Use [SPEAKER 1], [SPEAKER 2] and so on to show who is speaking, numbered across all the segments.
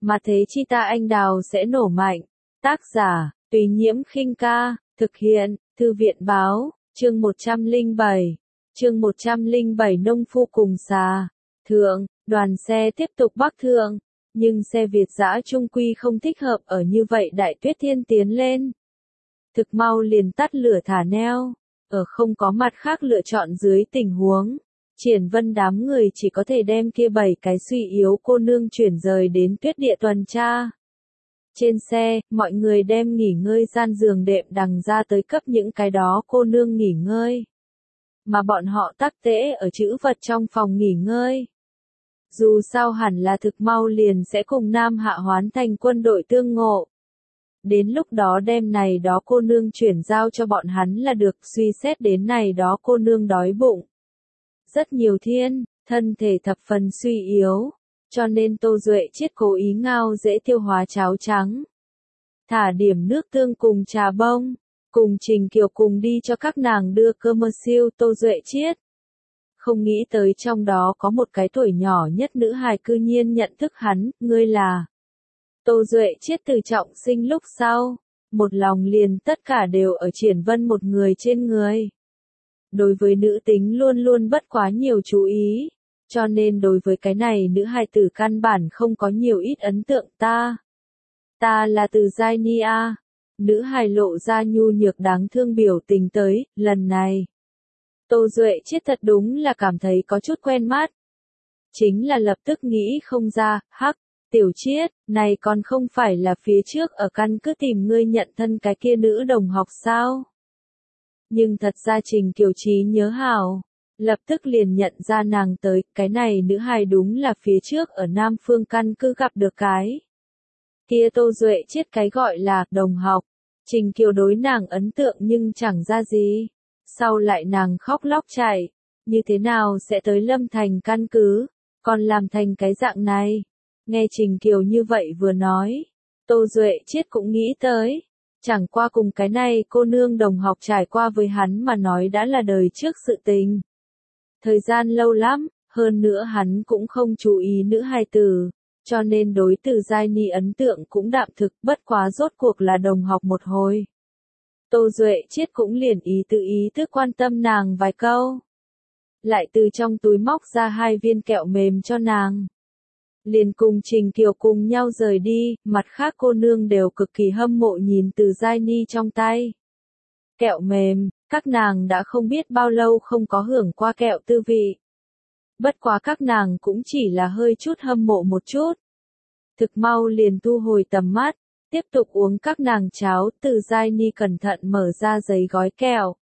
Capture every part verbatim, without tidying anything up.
[SPEAKER 1] mà thế chi ta anh đào sẽ nổ mạnh. Tác giả, Tùy Nhiễm Khinh Ca, thực hiện, Thư viện Báo, chương một trăm lẻ bảy. Chương một trăm lẻ bảy Nông phu cùng xà. Thượng, đoàn xe tiếp tục bắc thượng, nhưng xe Việt dã trung quy không thích hợp ở như vậy Đại Tuyết Thiên tiến lên. Thực mau liền tắt lửa thả neo, ở không có mặt khác lựa chọn dưới tình huống. Triển Vân đám người chỉ có thể đem kia bảy cái suy yếu cô nương chuyển rời đến tuyết địa tuần tra. Trên xe, mọi người đem nghỉ ngơi gian giường đệm đằng ra tới cấp những cái đó cô nương nghỉ ngơi. Mà bọn họ tắc tễ ở trữ vật trong phòng nghỉ ngơi. Dù sao hẳn là thực mau liền sẽ cùng Nam Hạ hoán thành quân đội tương ngộ. Đến lúc đó đem này đó cô nương chuyển giao cho bọn hắn là được, suy xét đến này đó cô nương đói bụng. Rất nhiều thiên, thân thể thập phần suy yếu, cho nên Tô Duệ Chiết cố ý ngao dễ tiêu hóa cháo trắng. Thả điểm nước tương cùng trà bông, cùng Trình Kiều cùng đi cho các nàng đưa cơm mơ siêu Tô Duệ Chiết. Không nghĩ tới trong đó có một cái tuổi nhỏ nhất nữ hài cư nhiên nhận thức hắn, ngươi là. Tô Duệ Chiết từ trọng sinh lúc sau, một lòng liền tất cả đều ở Triển Vân một người trên người. Đối với nữ tính luôn luôn bất quá nhiều chú ý, cho nên đối với cái này nữ hài tử căn bản không có nhiều ít ấn tượng ta. Ta là từ Giai Ni A. Nữ hài lộ ra nhu nhược đáng thương biểu tình tới, lần này. Tô Duệ Chiết thật đúng là cảm thấy có chút quen mắt. Chính là lập tức nghĩ không ra, hắc, Tiểu Chiết, này còn không phải là phía trước ở căn cứ tìm ngươi nhận thân cái kia nữ đồng học sao? Nhưng thật ra Trình Kiều Trí nhớ hào, lập tức liền nhận ra nàng tới, cái này nữ hài đúng là phía trước ở Nam Phương căn cứ gặp được cái. Kia Tô Duệ Chiết cái gọi là đồng học, Trình Kiều đối nàng ấn tượng nhưng chẳng ra gì. Sau lại nàng khóc lóc chạy, như thế nào sẽ tới Lâm Thành căn cứ, còn làm thành cái dạng này. Nghe Trình Kiều như vậy vừa nói, Tô Duệ Chiết cũng nghĩ tới, chẳng qua cùng cái này cô nương đồng học trải qua với hắn mà nói đã là đời trước sự tình. Thời gian lâu lắm, hơn nữa hắn cũng không chú ý nữ hài tử, cho nên đối từ Giai Ni ấn tượng cũng đạm thực, bất quá rốt cuộc là đồng học một hồi. Tô Duệ Chiết cũng liền ý tự ý thức quan tâm nàng vài câu. Lại từ trong túi móc ra hai viên kẹo mềm cho nàng. Liền cùng Trình Kiều cùng nhau rời đi, mặt khác cô nương đều cực kỳ hâm mộ nhìn từ Giai Ni trong tay. Kẹo mềm, các nàng đã không biết bao lâu không có hưởng qua kẹo tư vị. Bất quá các nàng cũng chỉ là hơi chút hâm mộ một chút. Thực mau liền thu hồi tầm mắt, tiếp tục uống các nàng cháo, từ Giai Ni cẩn thận mở ra giấy gói kẹo.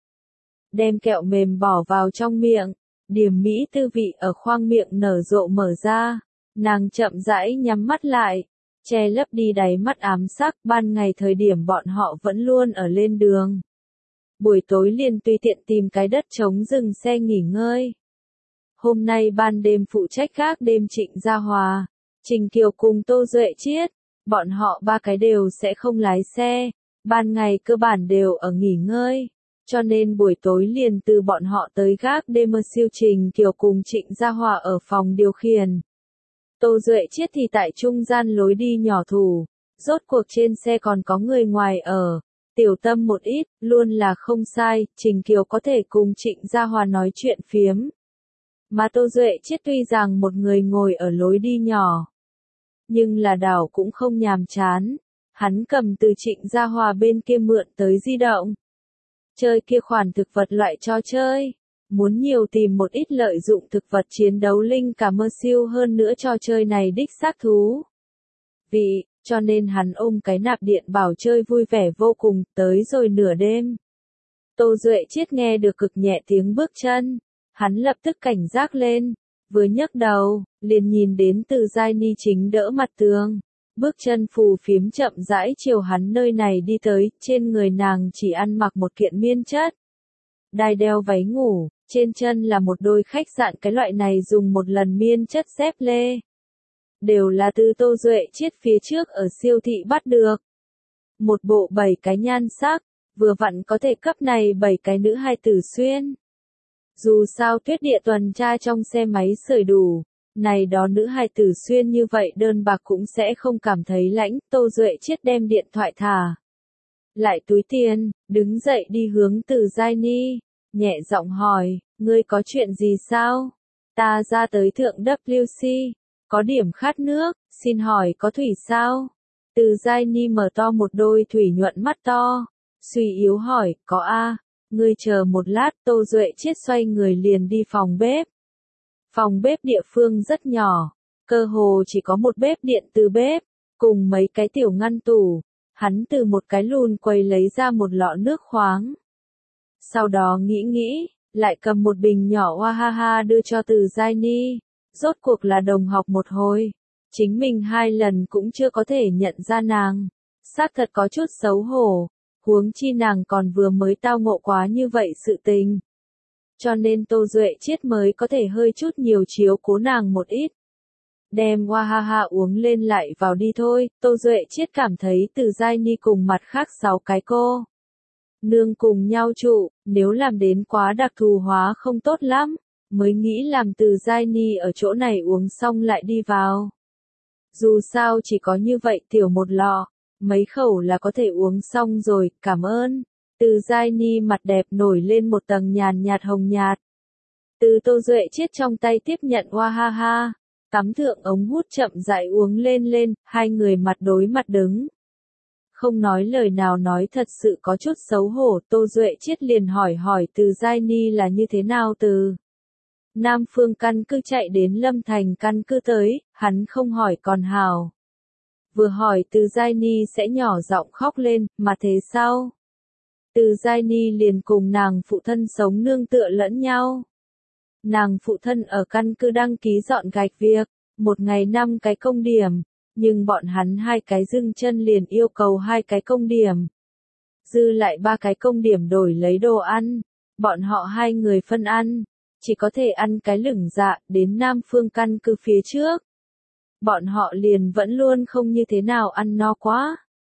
[SPEAKER 1] Đem kẹo mềm bỏ vào trong miệng, điểm mỹ tư vị ở khoang miệng nở rộ mở ra. Nàng chậm rãi nhắm mắt lại, che lấp đi đáy mắt ám sắc, ban ngày thời điểm bọn họ vẫn luôn ở lên đường. Buổi tối liền tùy tiện tìm cái đất trống dừng xe nghỉ ngơi. Hôm nay ban đêm phụ trách gác đêm Trịnh Gia Hòa, Trình Kiều cùng Tô Duệ Chiết, bọn họ ba cái đều sẽ không lái xe, ban ngày cơ bản đều ở nghỉ ngơi, cho nên buổi tối liền từ bọn họ tới gác đêm mơ siêu Trình Kiều cùng Trịnh Gia Hòa ở phòng điều khiển. Tô Duệ Chiết thì tại trung gian lối đi nhỏ thủ, rốt cuộc trên xe còn có người ngoài ở, tiểu tâm một ít, luôn là không sai, Trình Kiều có thể cùng Trịnh Gia Hòa nói chuyện phiếm. Mà Tô Duệ Chiết tuy rằng một người ngồi ở lối đi nhỏ, nhưng là đảo cũng không nhàm chán, hắn cầm từ Trịnh Gia Hòa bên kia mượn tới di động. Chơi kia khoản thực vật loại trò chơi. Muốn nhiều tìm một ít lợi dụng thực vật chiến đấu linh cả mơ siêu hơn nữa trò chơi này đích xác thú. Vì, cho nên hắn ôm cái nạp điện bảo chơi vui vẻ vô cùng, tới rồi nửa đêm. Tô Duệ Chiết nghe được cực nhẹ tiếng bước chân, hắn lập tức cảnh giác lên, vừa nhấc đầu, liền nhìn đến từ Giai Ni chính đỡ mặt tường. Bước chân phù phiếm chậm rãi chiều hắn nơi này đi tới, trên người nàng chỉ ăn mặc một kiện miên chất. Đai đeo váy ngủ, trên chân là một đôi khách sạn cái loại này dùng một lần miên chất dép lê. Đều là từ Tô Duệ Chiết phía trước ở siêu thị bắt được. Một bộ bảy cái nhan sắc, vừa vặn có thể cấp này bảy cái nữ hài tử xuyên. Dù sao tuyết địa tuần tra trong xe máy sưởi đủ, Này đó nữ hài tử xuyên như vậy đơn bạc cũng sẽ không cảm thấy lãnh, Tô Duệ Chiết đem điện thoại thả lại túi tiền, đứng dậy đi hướng Từ Giai Ni, nhẹ giọng hỏi, ngươi có chuyện gì sao? Ta ra tới thượng W C, có điểm khát nước, xin hỏi có thủy sao? Từ Giai Ni mở to một đôi thủy nhuận mắt to, suy yếu hỏi, có a, ngươi chờ một lát. Tô Duệ Chiết xoay người liền đi phòng bếp. Phòng bếp địa phương rất nhỏ, cơ hồ chỉ có một bếp điện từ bếp, cùng mấy cái tiểu ngăn tủ. Hắn từ một cái lùn quầy lấy ra một lọ nước khoáng. Sau đó nghĩ nghĩ, lại cầm một bình nhỏ Wahaha đưa cho Từ Giai Ni. Rốt cuộc là đồng học một hồi. Chính mình hai lần cũng chưa có thể nhận ra nàng. Xác thật có chút xấu hổ. Huống chi nàng còn vừa mới tao ngộ quá như vậy sự tình. Cho nên Tô Duệ Chiết mới có thể hơi chút nhiều chiếu cố nàng một ít. Đem Wahaha uống lên lại vào đi thôi. Tô Duệ Chiết cảm thấy Từ Giai Ni cùng mặt khác sáu cái cô nương cùng nhau trụ, nếu làm đến quá đặc thù hóa không tốt lắm, mới nghĩ làm Từ Giai Ni ở chỗ này uống xong lại đi vào. Dù sao chỉ có như vậy tiểu một lọ, mấy khẩu là có thể uống xong rồi, cảm ơn. Từ Giai Ni mặt đẹp nổi lên một tầng nhàn nhạt hồng nhạt. Từ Tô Duệ Chiết trong tay tiếp nhận Wahaha, cắm thượng ống hút chậm rãi uống lên lên, hai người mặt đối mặt đứng. Không nói lời nào nói thật sự có chút xấu hổ. Tô Duệ Chiết liền hỏi hỏi Từ Giai Ni là như thế nào từ Nam Phương căn cứ chạy đến Lâm Thành căn cứ tới, hắn không hỏi còn hào. Vừa hỏi Từ Giai Ni sẽ nhỏ giọng khóc lên, mà thế sao? Từ Giai Ni liền cùng nàng phụ thân sống nương tựa lẫn nhau. Nàng phụ thân ở căn cứ đăng ký dọn gạch việc, một ngày năm cái công điểm, nhưng bọn hắn hai cái dưng chân liền yêu cầu hai cái công điểm. Dư lại ba cái công điểm đổi lấy đồ ăn, bọn họ hai người phân ăn, chỉ có thể ăn cái lửng dạ. Đến Nam Phương căn cứ phía trước, bọn họ liền vẫn luôn không như thế nào ăn no quá.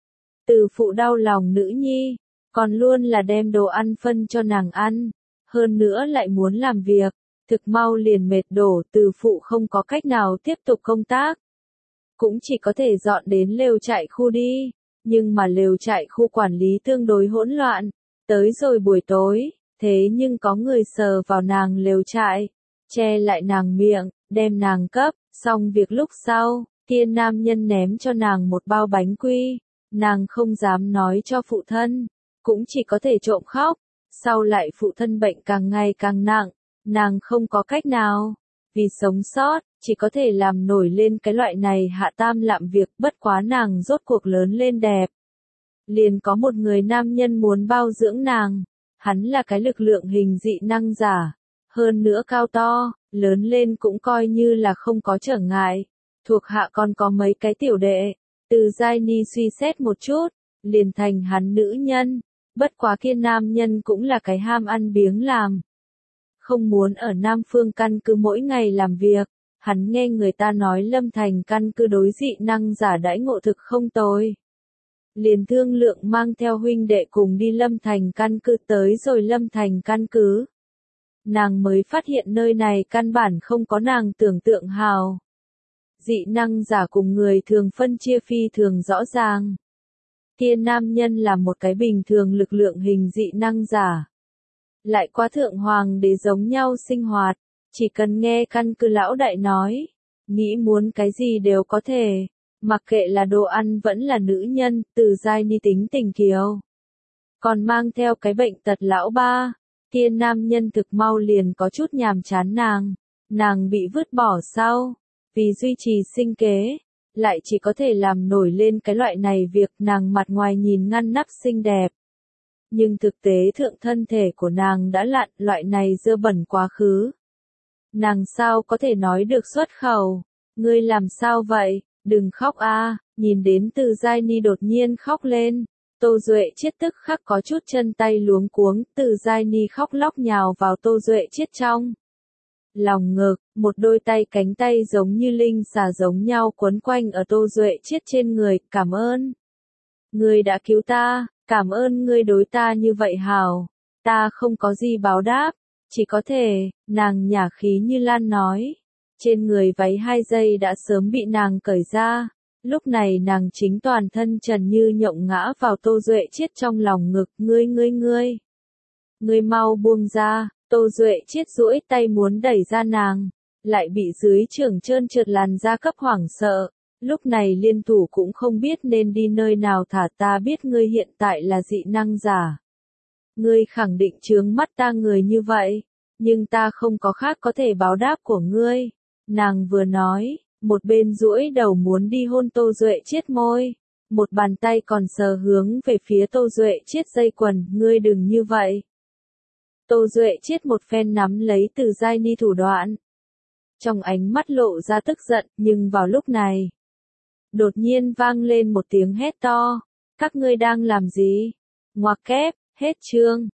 [SPEAKER 1] Từ phụ đau lòng nữ nhi, còn luôn là đem đồ ăn phân cho nàng ăn, hơn nữa lại muốn làm việc, thực mau liền mệt đổ. Từ phụ không có cách nào tiếp tục công tác, cũng chỉ có thể dọn đến lều trại khu đi, nhưng mà lều trại khu quản lý tương đối hỗn loạn. Tới rồi buổi tối, thế nhưng có người sờ vào nàng lều trại, che lại nàng miệng, đem nàng cấp. Xong việc lúc sau, kia nam nhân ném cho nàng một bao bánh quy, nàng không dám nói cho phụ thân, cũng chỉ có thể trộm khóc. Sau lại phụ thân bệnh càng ngày càng nặng, nàng không có cách nào, vì sống sót, chỉ có thể làm nổi lên cái loại này hạ tam lạm việc. Bất quá nàng rốt cuộc lớn lên đẹp, liền có một người nam nhân muốn bao dưỡng nàng. Hắn là cái lực lượng hình dị năng giả, hơn nữa cao to, lớn lên cũng coi như là không có trở ngại. Thuộc hạ còn có mấy cái tiểu đệ. Từ Giai Ni suy xét một chút, liền thành hắn nữ nhân. Bất quá kia nam nhân cũng là cái ham ăn biếng làm, không muốn ở Nam Phương căn cứ mỗi ngày làm việc. Hắn nghe người ta nói Lâm Thành căn cứ đối dị năng giả đãi ngộ thực không tồi, liền thương lượng mang theo huynh đệ cùng đi Lâm Thành căn cứ. Tới rồi Lâm Thành căn cứ, nàng mới phát hiện nơi này căn bản không có nàng tưởng tượng hào. Dị năng giả cùng người thường phân chia phi thường rõ ràng. Kia nam nhân là một cái bình thường lực lượng hình dị năng giả, lại qua thượng hoàng để giống nhau sinh hoạt, chỉ cần nghe căn cứ lão đại nói, nghĩ muốn cái gì đều có thể, mặc kệ là đồ ăn vẫn là nữ nhân. Từ Giai Ni tính tình kiều, còn mang theo cái bệnh tật lão ba, kia nam nhân thực mau liền có chút nhàm chán nàng, nàng bị vứt bỏ sau, vì duy trì sinh kế, lại chỉ có thể làm nổi lên cái loại này việc. Nàng mặt ngoài nhìn ngăn nắp xinh đẹp, nhưng thực tế thượng thân thể của nàng đã lặn loại này dơ bẩn quá khứ. Nàng sao có thể nói được xuất khẩu, ngươi làm sao vậy, đừng khóc a. Nhìn đến Từ Giai Ni đột nhiên khóc lên, Tô Duệ Chiết tức khắc có chút chân tay luống cuống. Từ Giai Ni khóc lóc nhào vào Tô Duệ Chiết trong lòng ngực, một đôi tay cánh tay giống như linh xà giống nhau quấn quanh ở Tô Duệ Chiết trên người. Cảm ơn, ngươi đã cứu ta, cảm ơn ngươi đối ta như vậy hảo, ta không có gì báo đáp, chỉ có thể, nàng nhả khí như lan nói, Trên người váy hai giây đã sớm bị nàng cởi ra. Lúc này nàng chính toàn thân trần như nhộng ngã vào Tô Duệ Chiết trong lòng ngực. Ngươi ngươi ngươi. Ngươi mau buông ra. Tô Duệ Chiết duỗi tay muốn đẩy ra nàng. Lại bị dưới trưởng trơn trượt làn da cấp hoảng sợ. Lúc này liên thủ cũng không biết nên đi nơi nào thả. Ta biết ngươi hiện tại là dị năng giả. Ngươi khẳng định chướng mắt ta người như vậy. Nhưng ta không có khác có thể báo đáp của ngươi. Nàng vừa nói, một bên duỗi đầu muốn đi hôn Tô Duệ Chiết môi. Một bàn tay còn sờ hướng về phía Tô Duệ Chiết dây quần. Ngươi đừng như vậy. Tô Duệ Chiết một phen nắm lấy Từ Giai Ni thủ đoạn. Trong ánh mắt lộ ra tức giận, nhưng vào lúc này, đột nhiên vang lên một tiếng hét to. Các ngươi đang làm gì? Ngoặc kép, hết chương.